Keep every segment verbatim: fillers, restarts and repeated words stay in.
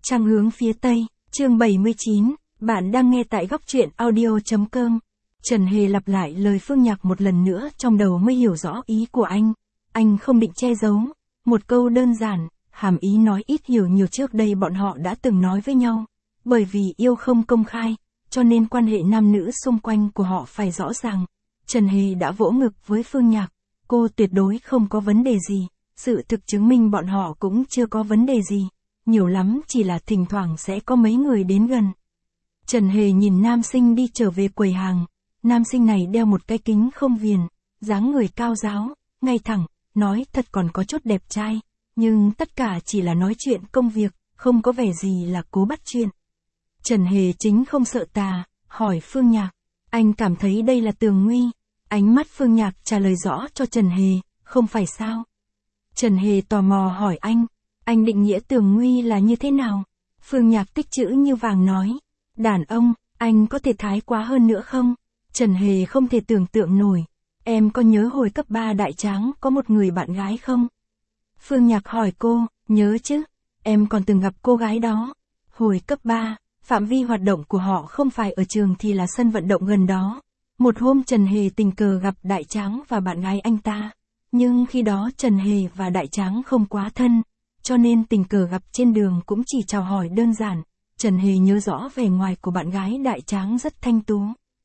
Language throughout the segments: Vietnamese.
Trăng hướng phía Tây, chương bảy mươi chín, bạn đang nghe tại góc truyện audio chấm com. Trần Hề lặp lại lời Phương Nhạc một lần nữa trong đầu mới hiểu rõ ý của anh. Anh không định che giấu. Một câu đơn giản, hàm ý nói ít hiểu nhiều trước đây bọn họ đã từng nói với nhau. Bởi vì yêu không công khai, cho nên quan hệ nam nữ xung quanh của họ phải rõ ràng. Trần Hề đã vỗ ngực với Phương Nhạc. Cô tuyệt đối không có vấn đề gì. Sự thực chứng minh bọn họ cũng chưa có vấn đề gì. Nhiều lắm chỉ là thỉnh thoảng sẽ có mấy người đến gần. Trần Hề nhìn nam sinh đi trở về quầy hàng. Nam sinh này đeo một cái kính không viền, dáng người cao ráo, ngay thẳng, nói thật còn có chút đẹp trai. Nhưng tất cả chỉ là nói chuyện công việc, không có vẻ gì là cố bắt chuyện. Trần Hề chính không sợ tà, hỏi Phương Nhạc. Anh cảm thấy đây là tường nguy. Ánh mắt Phương Nhạc trả lời rõ cho Trần Hề, không phải sao? Trần Hề tò mò hỏi anh. Anh định nghĩa tường nguy là như thế nào? Phương Nhạc tích chữ như vàng nói. Đàn ông, anh có thể thái quá hơn nữa không? Trần Hề không thể tưởng tượng nổi. Em có nhớ hồi cấp ba Đại Tráng có một người bạn gái không? Phương Nhạc hỏi cô, nhớ chứ? Em còn từng gặp cô gái đó. Hồi cấp ba, phạm vi hoạt động của họ không phải ở trường thì là sân vận động gần đó. Một hôm Trần Hề tình cờ gặp Đại Tráng và bạn gái anh ta. Nhưng khi đó Trần Hề và Đại Tráng không quá thân. Cho nên tình cờ gặp trên đường cũng chỉ chào hỏi đơn giản. Trần Hề nhớ rõ vẻ ngoài của bạn gái Đại Tráng rất thanh tú.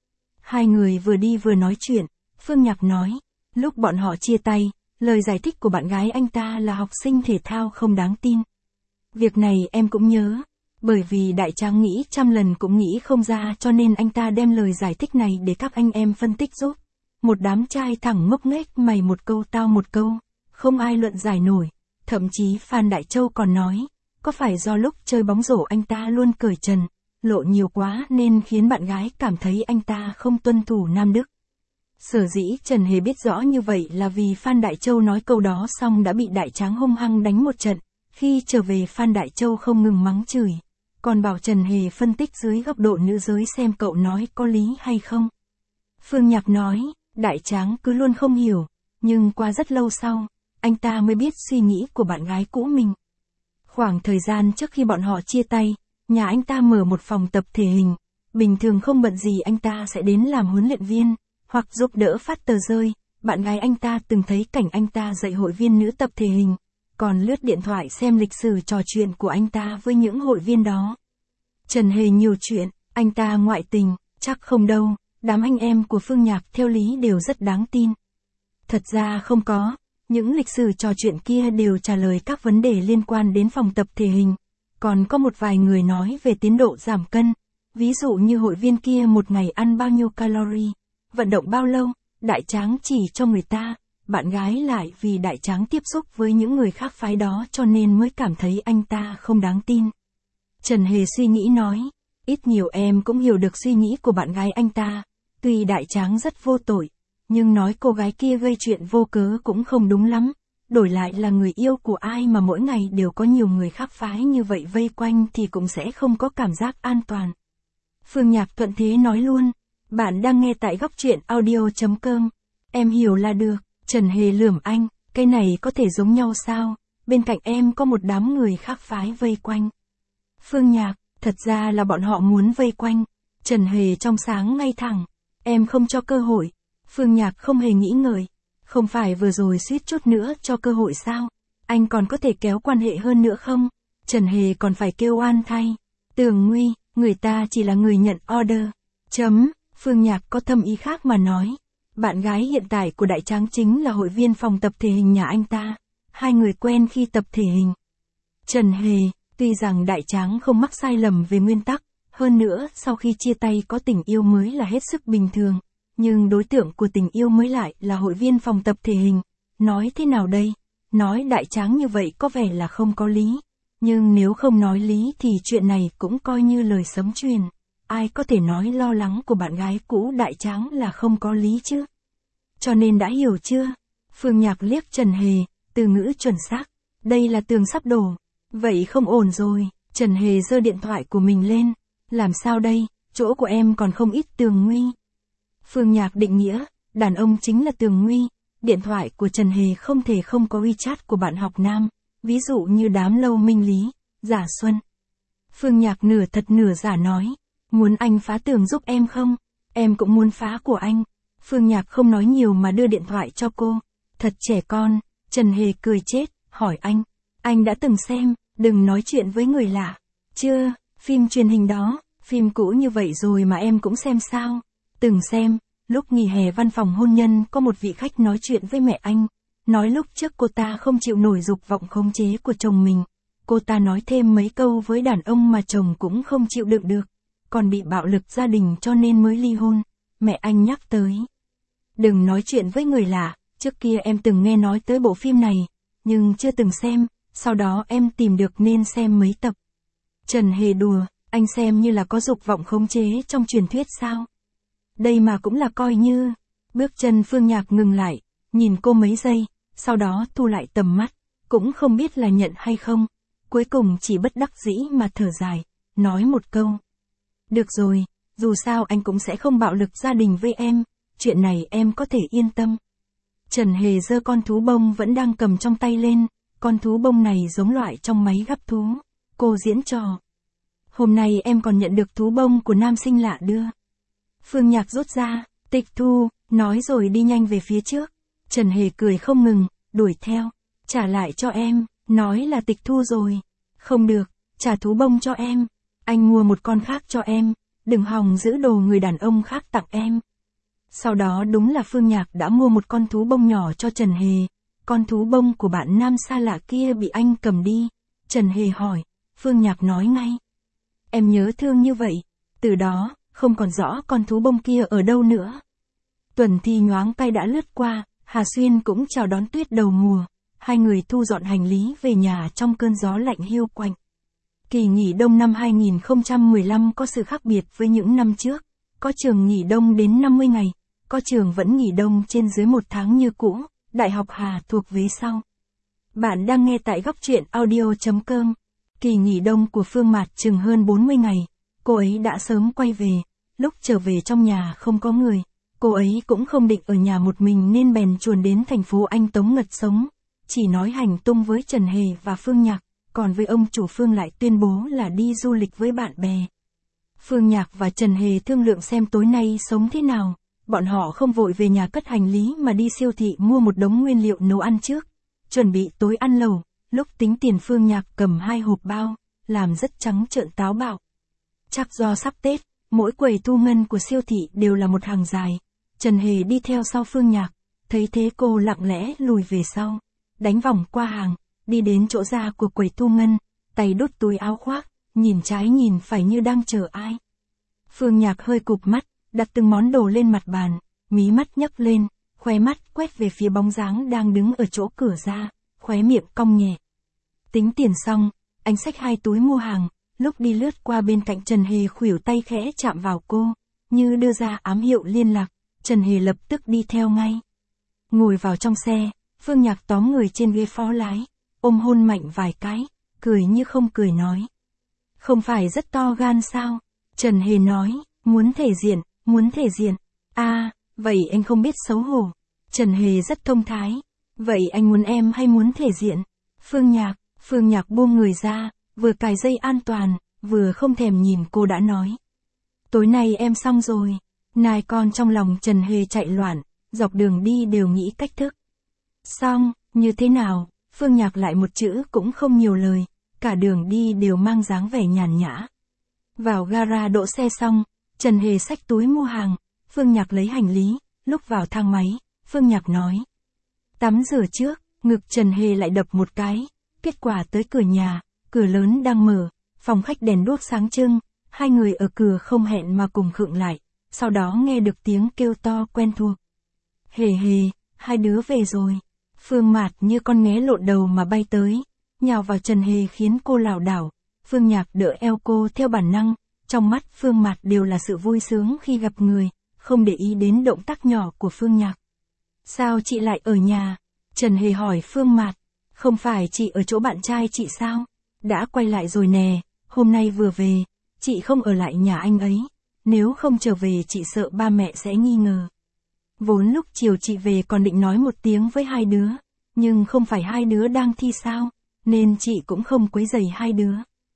Hai người vừa đi vừa nói chuyện. Phương Nhạc nói, lúc bọn họ chia tay, lời giải thích của bạn gái anh ta là học sinh thể thao không đáng tin. Việc này em cũng nhớ. Bởi vì Đại Tráng nghĩ trăm lần cũng nghĩ không ra cho nên anh ta đem lời giải thích này để các anh em phân tích giúp. Một đám trai thẳng ngốc nghếch mày một câu tao một câu. Không ai luận giải nổi. Thậm chí Phan Đại Châu còn nói, có phải do lúc chơi bóng rổ anh ta luôn cởi trần, lộ nhiều quá nên khiến bạn gái cảm thấy anh ta không tuân thủ nam đức. Sở dĩ Trần Hề biết rõ như vậy là vì Phan Đại Châu nói câu đó xong đã bị Đại Tráng hung hăng đánh một trận. Khi trở về Phan Đại Châu không ngừng mắng chửi, còn bảo Trần Hề phân tích dưới góc độ nữ giới xem cậu nói có lý hay không. Phương Nhạc nói, Đại Tráng cứ luôn không hiểu, nhưng qua rất lâu sau, anh ta mới biết suy nghĩ của bạn gái cũ mình. Khoảng thời gian trước khi bọn họ chia tay, nhà anh ta mở một phòng tập thể hình. Bình thường không bận gì anh ta sẽ đến làm huấn luyện viên, hoặc giúp đỡ phát tờ rơi. Bạn gái anh ta từng thấy cảnh anh ta dạy hội viên nữ tập thể hình, còn lướt điện thoại xem lịch sử trò chuyện của anh ta với những hội viên đó. Trần Hề nhiều chuyện, anh ta ngoại tình, chắc không đâu, đám anh em của Phương Nhạc theo lý đều rất đáng tin. Thật ra không có. Những lịch sử trò chuyện kia đều trả lời các vấn đề liên quan đến phòng tập thể hình. Còn có một vài người nói về tiến độ giảm cân. Ví dụ như hội viên kia một ngày ăn bao nhiêu calorie, vận động bao lâu, Đại Tráng chỉ cho người ta. Bạn gái lại vì Đại Tráng tiếp xúc với những người khác phái đó cho nên mới cảm thấy anh ta không đáng tin. Trần Hề suy nghĩ nói, ít nhiều em cũng hiểu được suy nghĩ của bạn gái anh ta. Tuy Đại Tráng rất vô tội, nhưng nói cô gái kia gây chuyện vô cớ cũng không đúng lắm. Đổi lại là người yêu của ai mà mỗi ngày đều có nhiều người khác phái như vậy vây quanh thì cũng sẽ không có cảm giác an toàn. Phương Nhạc thuận thế nói luôn. Bạn đang nghe tại góc truyện audio chấm com. Em hiểu là được. Trần Hề lườm anh. Cái này có thể giống nhau sao? Bên cạnh em có một đám người khác phái vây quanh. Phương Nhạc, thật ra là bọn họ muốn vây quanh. Trần Hề trong sáng ngay thẳng. Em không cho cơ hội. Phương Nhạc không hề nghĩ ngợi. Không phải vừa rồi suýt chút nữa cho cơ hội sao? Anh còn có thể kéo quan hệ hơn nữa không? Trần Hề còn phải kêu oan thay. Tường nguy, người ta chỉ là người nhận order. Chấm, Phương Nhạc có thâm ý khác mà nói. Bạn gái hiện tại của Đại Tráng chính là hội viên phòng tập thể hình nhà anh ta. Hai người quen khi tập thể hình. Trần Hề, tuy rằng Đại Tráng không mắc sai lầm về nguyên tắc, hơn nữa sau khi chia tay có tình yêu mới là hết sức bình thường. Nhưng đối tượng của tình yêu mới lại là hội viên phòng tập thể hình. Nói thế nào đây? Nói Đại Tráng như vậy có vẻ là không có lý. Nhưng nếu không nói lý thì chuyện này cũng coi như lời sấm truyền. Ai có thể nói lo lắng của bạn gái cũ Đại Tráng là không có lý chứ? Cho nên đã hiểu chưa? Phương Nhạc liếc Trần Hề, từ ngữ chuẩn xác. Đây là tường sắp đổ. Vậy không ổn rồi. Trần Hề giơ điện thoại của mình lên. Làm sao đây? Chỗ của em còn không ít tường nguy. Phương Nhạc định nghĩa, đàn ông chính là tường nguy. Điện thoại của Trần Hề không thể không có WeChat của bạn học nam. Ví dụ như đám lâu minh lý, Giả Xuân. Phương Nhạc nửa thật nửa giả nói. Muốn anh phá tường giúp em không? Em cũng muốn phá của anh. Phương Nhạc không nói nhiều mà đưa điện thoại cho cô. Thật trẻ con, Trần Hề cười chết, hỏi anh. Anh đã từng xem, đừng nói chuyện với người lạ. Chưa, phim truyền hình đó, phim cũ như vậy rồi mà em cũng xem sao? Từng xem, lúc nghỉ hè văn phòng hôn nhân có một vị khách nói chuyện với mẹ anh. Nói lúc trước cô ta không chịu nổi dục vọng khống chế của chồng mình. Cô ta nói thêm mấy câu với đàn ông mà chồng cũng không chịu đựng được. Còn bị bạo lực gia đình cho nên mới ly hôn. Mẹ anh nhắc tới. Đừng nói chuyện với người lạ, trước kia em từng nghe nói tới bộ phim này, nhưng chưa từng xem, sau đó em tìm được nên xem mấy tập. Trần Hề đùa, anh xem như là có dục vọng khống chế trong truyền thuyết sao? Đây mà cũng là coi như. Bước chân Phương Nhạc ngừng lại, nhìn cô mấy giây, sau đó thu lại tầm mắt, cũng không biết là nhận hay không. Cuối cùng chỉ bất đắc dĩ mà thở dài, nói một câu. Được rồi, dù sao anh cũng sẽ không bạo lực gia đình với em, chuyện này em có thể yên tâm. Trần Hề giơ con thú bông vẫn đang cầm trong tay lên, con thú bông này giống loại trong máy gắp thú. Cô diễn trò. Hôm nay em còn nhận được thú bông của nam sinh lạ đưa. Phương Nhạc rút ra, tịch thu, nói rồi đi nhanh về phía trước. Trần Hề cười không ngừng, đuổi theo. Trả lại cho em, nói là tịch thu rồi. Không được, trả thú bông cho em. Anh mua một con khác cho em, đừng hòng giữ đồ người đàn ông khác tặng em. Sau đó đúng là Phương Nhạc đã mua một con thú bông nhỏ cho Trần Hề. Con thú bông của bạn nam xa lạ kia bị anh cầm đi. Trần Hề hỏi, Phương Nhạc nói ngay. Em nhớ thương như vậy. Từ đó, không còn rõ con thú bông kia ở đâu nữa. Tuần thi nhoáng tay đã lướt qua, Hà Xuyên cũng chào đón tuyết đầu mùa. Hai người thu dọn hành lý về nhà trong cơn gió lạnh hiu quạnh. Kỳ nghỉ đông năm hai nghìn không trăm mười lăm có sự khác biệt với những năm trước. Có trường nghỉ đông đến năm mươi ngày, có trường vẫn nghỉ đông trên dưới một tháng như cũ. Đại học Hà thuộc vế sau. Bạn đang nghe tại góc truyện audio chấm com. Kỳ nghỉ đông của Phương Mạt chừng hơn bốn mươi ngày. Cô ấy đã sớm quay về. Lúc trở về trong nhà không có người. Cô ấy cũng không định ở nhà một mình nên bèn chuồn đến thành phố Anh Tống ngật sống. Chỉ nói hành tung với Trần Hề và Phương Nhạc. Còn với ông chủ Phương lại tuyên bố là đi du lịch với bạn bè. Phương Nhạc và Trần Hề thương lượng xem tối nay sống thế nào. Bọn họ không vội về nhà cất hành lý mà đi siêu thị mua một đống nguyên liệu nấu ăn trước. Chuẩn bị tối ăn lẩu, lúc tính tiền Phương Nhạc cầm hai hộp bao, làm rất trắng trợn táo bạo. Chắc do sắp Tết, mỗi quầy thu ngân của siêu thị đều là một hàng dài. Trần Hề đi theo sau Phương Nhạc, thấy thế cô lặng lẽ lùi về sau, đánh vòng qua hàng, đi đến chỗ ra của quầy thu ngân, tay đút túi áo khoác, nhìn trái nhìn phải như đang chờ ai. Phương Nhạc hơi cụp mắt, đặt từng món đồ lên mặt bàn, mí mắt nhấc lên, khóe mắt quét về phía bóng dáng đang đứng ở chỗ cửa ra, khóe miệng cong nhẹ. Tính tiền xong, anh xách hai túi mua hàng, lúc đi lướt qua bên cạnh Trần Hề khuỷu tay khẽ chạm vào cô, như đưa ra ám hiệu liên lạc, Trần Hề lập tức đi theo ngay. Ngồi vào trong xe, Phương Nhạc tóm người trên ghế phó lái, ôm hôn mạnh vài cái, cười như không cười nói. Không phải rất to gan sao? Trần Hề nói, muốn thể diện, muốn thể diện. À, vậy anh không biết xấu hổ. Trần Hề rất thông thái. Vậy anh muốn em hay muốn thể diện? Phương Nhạc, Phương Nhạc buông người ra, vừa cài dây an toàn, vừa không thèm nhìn cô đã nói. Tối nay em xong rồi. Nài con trong lòng Trần Hề chạy loạn, dọc đường đi đều nghĩ cách thức. Xong, như thế nào? Phương Nhạc lại một chữ cũng không nhiều lời, cả đường đi đều mang dáng vẻ nhàn nhã. Vào gara đỗ xe xong, Trần Hề xách túi mua hàng, Phương Nhạc lấy hành lý, lúc vào thang máy, Phương Nhạc nói. Tắm rửa trước, ngực Trần Hề lại đập một cái, kết quả tới cửa nhà, cửa lớn đang mở, phòng khách đèn đuốc sáng trưng, hai người ở cửa không hẹn mà cùng khựng lại, sau đó nghe được tiếng kêu to quen thuộc. Hề hề, hai đứa về rồi. Phương Mạt như con nghé lộn đầu mà bay tới, nhào vào Trần Hề khiến cô lảo đảo. Phương Nhạc đỡ eo cô theo bản năng, trong mắt Phương Mạt đều là sự vui sướng khi gặp người, không để ý đến động tác nhỏ của Phương Nhạc. Sao chị lại ở nhà? Trần Hề hỏi Phương Mạt. Không phải chị ở chỗ bạn trai chị sao? Đã quay lại rồi nè, hôm nay vừa về, chị không ở lại nhà anh ấy, nếu không trở về chị sợ ba mẹ sẽ nghi ngờ. Vốn lúc chiều chị về còn định nói một tiếng với hai đứa, nhưng không phải hai đứa đang thi sao, nên chị cũng không quấy rầy hai đứa.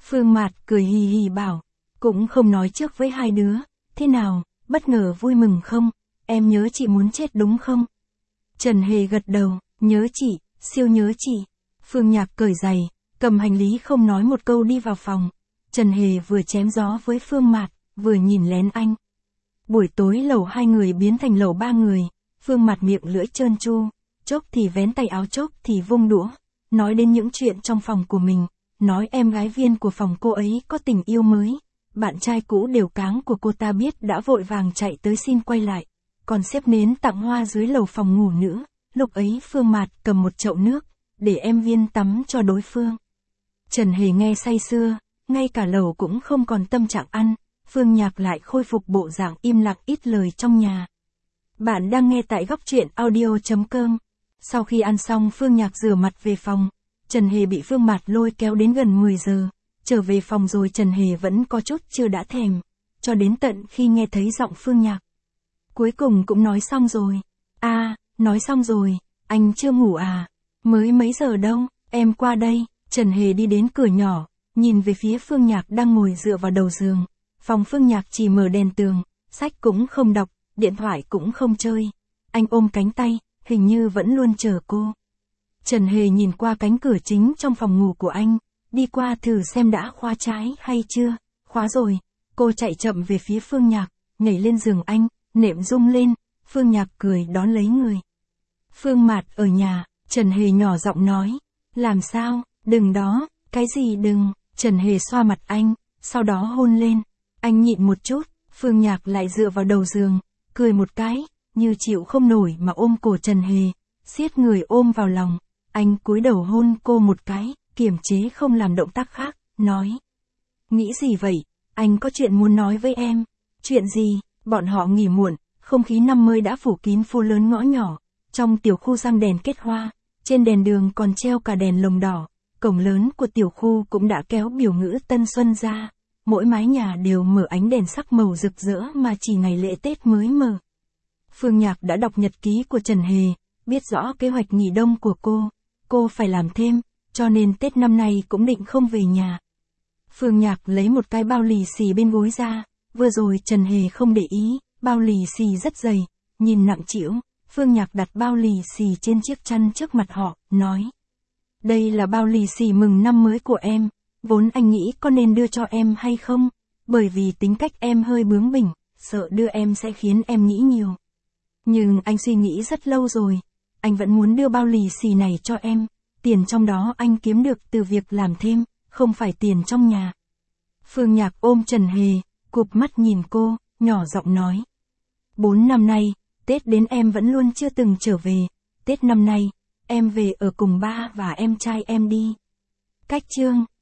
Phương Mạt cười hì hì bảo, cũng không nói trước với hai đứa, thế nào, bất ngờ vui mừng không, em nhớ chị muốn chết đúng không? Trần Hề gật đầu, nhớ chị, siêu nhớ chị. Phương Nhạc cởi giày, cầm hành lý không nói một câu đi vào phòng. Trần Hề vừa chém gió với Phương Mạt, vừa nhìn lén anh. Buổi tối lẩu hai người biến thành lẩu ba người, Phương Mạt miệng lưỡi trơn tru, chốc thì vén tay áo chốc thì vung đũa, nói đến những chuyện trong phòng của mình, nói em gái viên của phòng cô ấy có tình yêu mới, bạn trai cũ đều cáng của cô ta biết đã vội vàng chạy tới xin quay lại, còn xếp nến tặng hoa dưới lầu phòng ngủ nữa, lúc ấy Phương Mạt cầm một chậu nước, để em viên tắm cho đối phương. Trần Hề nghe say sưa, ngay cả lẩu cũng không còn tâm trạng ăn, Phương Nhạc lại khôi phục bộ dạng im lặng ít lời trong nhà. Bạn đang nghe tại góc truyện audio.com. Sau khi ăn xong Phương Nhạc rửa mặt về phòng, Trần Hề bị Phương Mạt lôi kéo đến gần mười giờ, trở về phòng rồi Trần Hề vẫn có chút chưa đã thèm, cho đến tận khi nghe thấy giọng Phương Nhạc. Cuối cùng cũng nói xong rồi. À, nói xong rồi, anh chưa ngủ à? Mới mấy giờ đâu, em qua đây. Trần Hề đi đến cửa nhỏ, nhìn về phía Phương Nhạc đang ngồi dựa vào đầu giường. Phòng Phương Nhạc chỉ mở đèn tường, sách cũng không đọc, điện thoại cũng không chơi. Anh ôm cánh tay, hình như vẫn luôn chờ cô. Trần Hề nhìn qua cánh cửa chính trong phòng ngủ của anh, đi qua thử xem đã khóa trái hay chưa. Khóa rồi. Cô chạy chậm về phía Phương Nhạc, nhảy lên giường anh, nệm rung lên, Phương Nhạc cười đón lấy người. Phương Mạt ở nhà, Trần Hề nhỏ giọng nói. Làm sao, đừng đó, cái gì đừng, Trần Hề xoa mặt anh, sau đó hôn lên. Anh nhịn một chút, Phương Nhạc lại dựa vào đầu giường, cười một cái, như chịu không nổi mà ôm cổ Trần Hề, siết người ôm vào lòng. Anh cúi đầu hôn cô một cái, kiềm chế không làm động tác khác, nói. Nghĩ gì vậy, anh có chuyện muốn nói với em. Chuyện gì? Bọn họ nghỉ muộn, không khí năm mới đã phủ kín phố lớn ngõ nhỏ, trong tiểu khu răng đèn kết hoa, trên đèn đường còn treo cả đèn lồng đỏ, cổng lớn của tiểu khu cũng đã kéo biểu ngữ Tân Xuân ra, mỗi mái nhà đều mở ánh đèn sắc màu rực rỡ mà chỉ ngày lễ Tết mới mở. Phương Nhạc đã đọc nhật ký của Trần Hề, biết rõ kế hoạch nghỉ đông của cô, cô phải làm thêm, cho nên Tết năm nay cũng định không về nhà. Phương Nhạc lấy một cái bao lì xì bên gối ra, vừa rồi Trần Hề không để ý, bao lì xì rất dày, nhìn nặng trĩu. Phương Nhạc đặt bao lì xì trên chiếc chăn trước mặt họ, nói. Đây là bao lì xì mừng năm mới của em, vốn anh nghĩ có nên đưa cho em hay không, bởi vì tính cách em hơi bướng bỉnh, sợ đưa em sẽ khiến em nghĩ nhiều. Nhưng anh suy nghĩ rất lâu rồi, anh vẫn muốn đưa bao lì xì này cho em, tiền trong đó anh kiếm được từ việc làm thêm, không phải tiền trong nhà. Phương Nhạc ôm Trần Hề, cụp mắt nhìn cô, nhỏ giọng nói. Bốn năm nay, Tết đến em vẫn luôn chưa từng trở về, Tết năm nay, em về ở cùng ba và em trai em đi. Cách chương.